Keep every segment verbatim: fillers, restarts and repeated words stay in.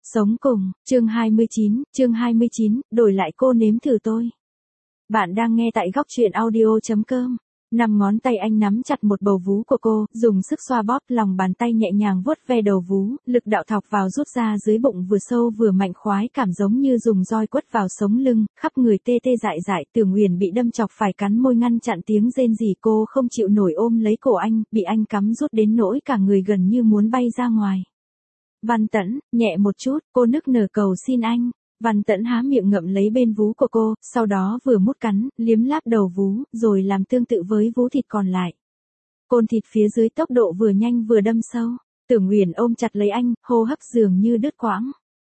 Sống cùng, chương hai mươi chín, chương hai mươi chín, đổi lại cô nếm thử tôi. Bạn đang nghe tại góc truyện audio.com. Năm ngón tay anh nắm chặt một bầu vú của cô, dùng sức xoa bóp, lòng bàn tay nhẹ nhàng vuốt ve đầu vú, lực đạo thọc vào rút ra dưới bụng vừa sâu vừa mạnh, khoái cảm giống như dùng roi quất vào sống lưng, khắp người tê tê dại dại. Tưởng Huyền bị đâm chọc phải cắn môi ngăn chặn tiếng rên rỉ, cô không chịu nổi ôm lấy cổ anh, bị anh cắm rút đến nỗi cả người gần như muốn bay ra ngoài. Văn Tẫn, nhẹ một chút, cô nức nở cầu xin anh. Văn Tẫn há miệng ngậm lấy bên vú của cô, sau đó vừa mút cắn, liếm láp đầu vú, rồi làm tương tự với vú thịt còn lại. Côn thịt phía dưới tốc độ vừa nhanh vừa đâm sâu. Tưởng Huyền ôm chặt lấy anh, hô hấp dường như đứt quãng.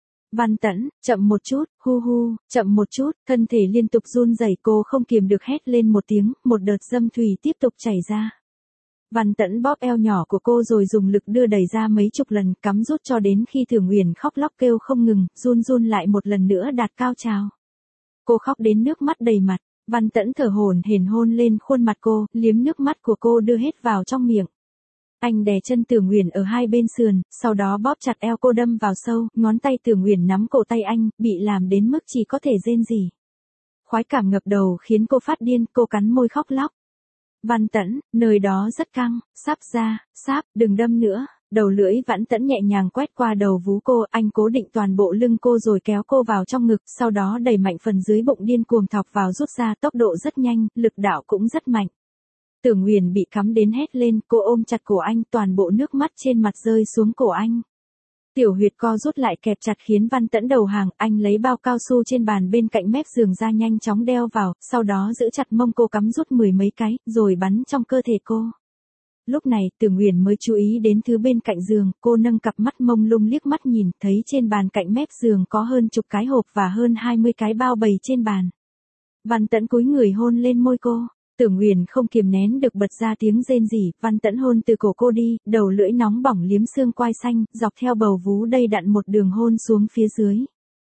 Văn Tẫn, chậm một chút, hu hu, chậm một chút, thân thể liên tục run rẩy, cô không kiềm được hét lên một tiếng, một đợt dâm thủy tiếp tục chảy ra. Văn Tẫn bóp eo nhỏ của cô rồi dùng lực đưa đẩy ra mấy chục lần, cắm rút cho đến khi Tưởng Huyền khóc lóc kêu không ngừng, run run lại một lần nữa đạt cao trào. Cô khóc đến nước mắt đầy mặt, Văn Tẫn thở hổn hển hôn lên khuôn mặt cô, liếm nước mắt của cô đưa hết vào trong miệng. Anh đè chân Tưởng Huyền ở hai bên sườn, sau đó bóp chặt eo cô đâm vào sâu, ngón tay Tưởng Huyền nắm cổ tay anh, bị làm đến mức chỉ có thể rên rỉ. Khoái cảm ngập đầu khiến cô phát điên, cô cắn môi khóc lóc. Văn Tẫn, nơi đó rất căng, sắp ra, sáp, đừng đâm nữa. Đầu lưỡi Văn Tẫn nhẹ nhàng quét qua đầu vú cô, anh cố định toàn bộ lưng cô rồi kéo cô vào trong ngực, sau đó đẩy mạnh phần dưới bụng điên cuồng thọc vào rút ra, tốc độ rất nhanh, lực đạo cũng rất mạnh. Tưởng Huyền bị cắm đến hét lên, cô ôm chặt cổ anh, toàn bộ nước mắt trên mặt rơi xuống cổ anh. Tiểu huyệt co rút lại kẹp chặt khiến Văn Tẫn đầu hàng, anh lấy bao cao su trên bàn bên cạnh mép giường ra nhanh chóng đeo vào, sau đó giữ chặt mông cô cắm rút mười mấy cái, rồi bắn trong cơ thể cô. Lúc này, Tưởng Huyền mới chú ý đến thứ bên cạnh giường, cô nâng cặp mắt mông lung liếc mắt nhìn, thấy trên bàn cạnh mép giường có hơn chục cái hộp và hơn hai mươi cái bao bày trên bàn. Văn Tẫn cúi người hôn lên môi cô. Tưởng Huyền không kiềm nén được bật ra tiếng rên rỉ, Văn Tẫn hôn từ cổ cô đi, đầu lưỡi nóng bỏng liếm xương quai xanh, dọc theo bầu vú đầy đặn một đường hôn xuống phía dưới.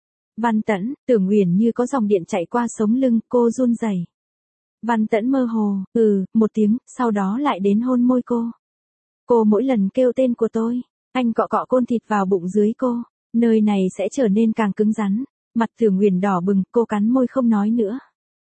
Văn Tẫn, Tưởng Huyền như có dòng điện chạy qua sống lưng, cô run rẩy. Văn Tẫn mơ hồ, ừ, một tiếng, sau đó lại đến hôn môi cô. Cô mỗi lần kêu tên của tôi, anh cọ cọ côn thịt vào bụng dưới cô, nơi này sẽ trở nên càng cứng rắn. Mặt Tưởng Huyền đỏ bừng, cô cắn môi không nói nữa.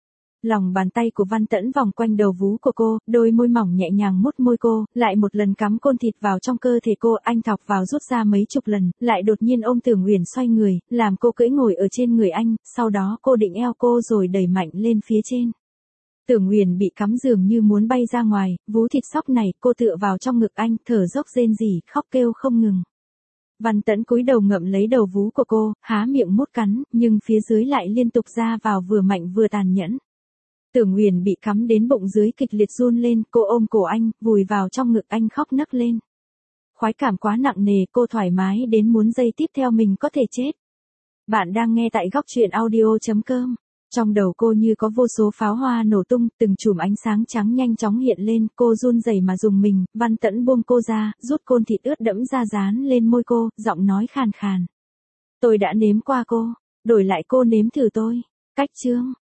Lòng bàn tay của Văn Tẫn vòng quanh đầu vú của cô, đôi môi mỏng nhẹ nhàng mút môi cô, lại một lần cắm côn thịt vào trong cơ thể cô, anh thọc vào rút ra mấy chục lần, lại đột nhiên ôm Tưởng Huyền xoay người, làm cô cưỡi ngồi ở trên người anh, sau đó cô định eo cô rồi đẩy mạnh lên phía trên. Tưởng Huyền bị cắm dường như muốn bay ra ngoài, vú thịt sóc này, cô tựa vào trong ngực anh, thở dốc rên rỉ, khóc kêu không ngừng. Văn Tẫn cúi đầu ngậm lấy đầu vú của cô, há miệng mút cắn, nhưng phía dưới lại liên tục ra vào vừa mạnh vừa tàn nhẫn. Tưởng Huyền bị cắm đến bụng dưới kịch liệt run lên, cô ôm cổ anh, vùi vào trong ngực anh khóc nấc lên. Khoái cảm quá nặng nề, cô thoải mái đến muốn giây tiếp theo mình có thể chết. Bạn đang nghe tại góc truyện audio.com. Trong đầu cô như có vô số pháo hoa nổ tung, từng chùm ánh sáng trắng nhanh chóng hiện lên, cô run rẩy mà dùng mình. Văn Tẫn buông cô ra, rút côn thịt ướt đẫm ra dán lên môi cô, giọng nói khàn khàn. Tôi đã nếm qua cô, đổi lại cô nếm thử tôi. Cách chương.